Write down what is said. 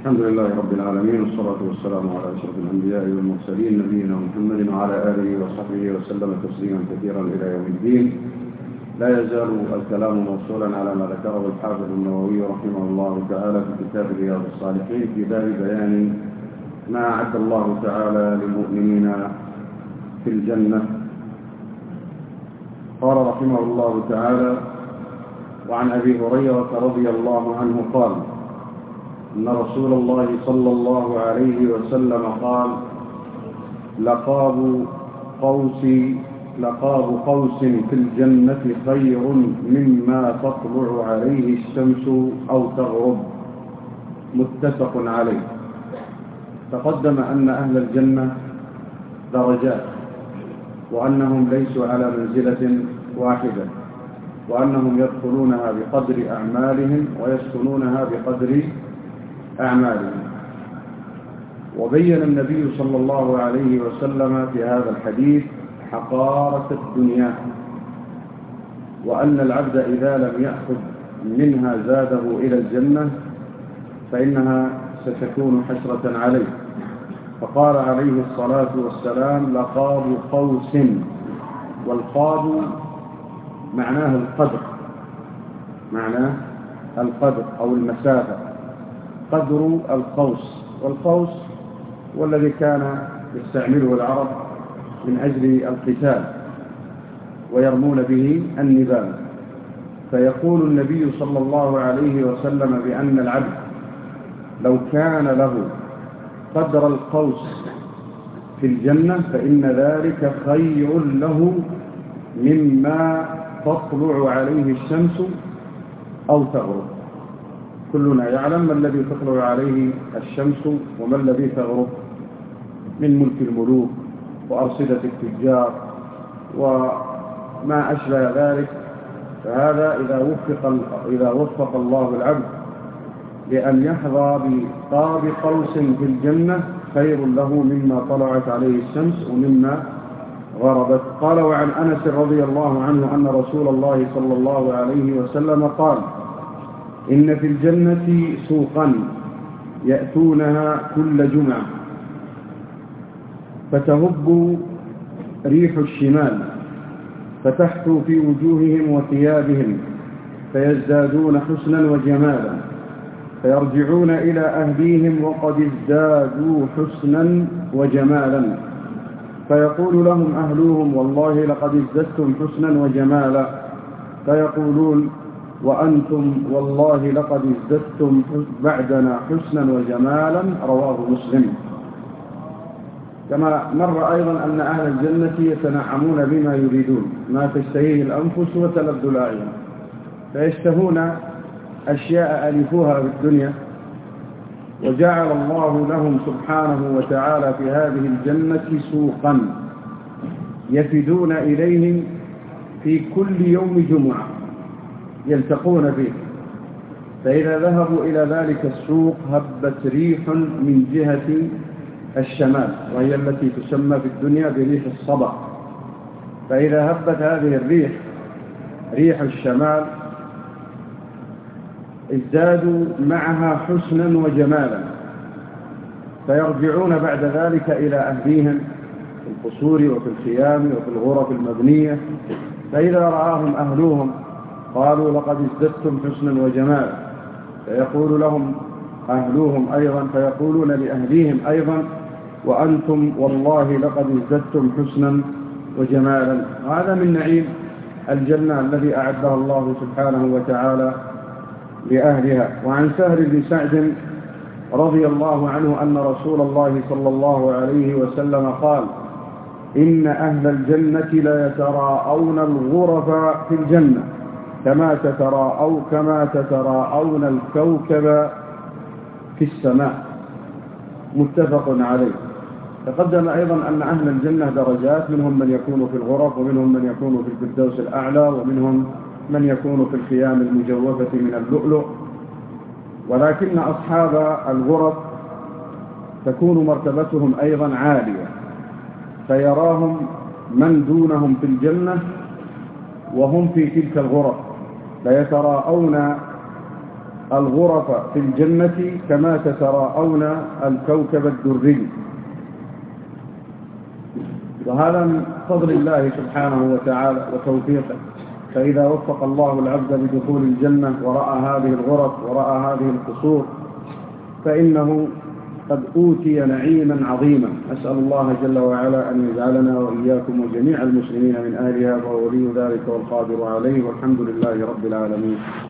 الحمد لله رب العالمين، والصلاة والسلام على أشرف الأنبياء والمرسلين نبينا محمد وعلى آله وصحبه وسلم تسليما كثيرا إلى يوم الدين. لا يزال الكلام موصولا على ما ذكره الحافظ النووي رحمه الله تعالى في كتاب رياض الصالحين في باب بيان ما أعد الله تعالى للمؤمنين في الجنة. قال رحمه الله تعالى: وعن أبي هريرة رضي الله عنه قال: إن رسول الله صلى الله عليه وسلم قال: لقاب قوس في الجنة خير مما تطلع عليه الشمس أو تغرب. متفق عليه. تقدم أن أهل الجنة درجات، وأنهم ليسوا على منزلة واحدة، وأنهم يدخلونها بقدر أعمالهم ويسكنونها بقدر أعمالهم. وبين النبي صلى الله عليه وسلم في هذا الحديث حقارة الدنيا، وأن العبد إذا لم يأخذ منها زاده إلى الجنة فإنها ستكون حسرة عليه. فقال عليه الصلاة والسلام: لقاب قوس. والقاب معناه القدر أو المسافة، قدر القوس. والقوس هو الذي كان يستعمله العرب من أجل القتال ويرمون به النبال. فيقول النبي صلى الله عليه وسلم بأن العبد لو كان له قدر القوس في الجنة فإن ذلك خير له مما تطلع عليه الشمس أو تغرب. كلنا يعلم ما الذي تطلع عليه الشمس وما الذي تغرب من ملك الملوك وأرصدة التجار وما أشبه ذلك. فهذا إذا وفق الله العبد لأن يحظى بقاب قوس في الجنة خير له مما طلعت عليه الشمس ومما غربت. قال: وعن أنس رضي الله عنه أن رسول الله صلى الله عليه وسلم قال: إن في الجنة سوقا يأتونها كل جمعة فتهب ريح الشمال فتحثو في وجوههم وثيابهم فيزدادون حسنا وجمالا، فيرجعون إلى أهليهم وقد ازدادوا حسنا وجمالا، فيقول لهم أهلوهم: والله لقد ازددتم حسنا وجمالا، فيقولون: وأنتم والله لقد ازددتم بعدنا حسنا وجمالا. رواه مسلم. كما مر أيضا أن أهل الجنة يتنعمون بما يريدون، ما تشتهيه الأنفس وتلذ الأعين، فيشتهون أشياء ألفوها في الدنيا، وجعل الله لهم سبحانه وتعالى في هذه الجنة سوقا يفدون إليه في كل يوم جمعة يلتقون فيه. فإذا ذهبوا إلى ذلك السوق هبت ريح من جهة الشمال، وهي التي تسمى في الدنيا بريح الصبا. فإذا هبت هذه الريح ريح الشمال ازدادوا معها حسنا وجمالا، فيرجعون بعد ذلك إلى أهليهم في القصور وفي الخيام وفي الغرف المبنية. فإذا رآهم أهلوهم قالوا: لقد ازددتم حسنا وجمالا، فيقول لهم أهلوهم أيضا، فيقولون لأهليهم أيضا: وأنتم والله لقد ازددتم حسنا وجمالا. هذا من نعيم الجنة الذي أعدها الله سبحانه وتعالى لأهلها. وعن سهل بن سعد رضي الله عنه أن رسول الله صلى الله عليه وسلم قال: إن أهل الجنة لا يتراءون الغرف في الجنة كما تتراءون الكوكب في السماء. متفق عليه. تقدم أيضا أن أهل الجنة درجات، منهم من يكون في الغرف، ومنهم من يكون في الفردوس الأعلى، ومنهم من يكون في الخيام المجوفة من اللؤلؤ. ولكن أصحاب الغرف تكون مرتبتهم أيضا عالية، فيراهم من دونهم في الجنة وهم في تلك الغرف، فيتراءون الغرف في الجنة كما تتراءون الكوكب الدري. وهذا من فضل الله سبحانه وتعالى وتوفيقه. فإذا وفق الله العبد بدخول الجنة ورأى هذه الغرف ورأى هذه القصور فإنه قد أوتي نعيما عظيما. أسأل الله جل وعلا أن يجعلنا وإياكم وجميع المسلمين من أهلها، وهو ولي ذلك والقادر عليه، والحمد لله رب العالمين.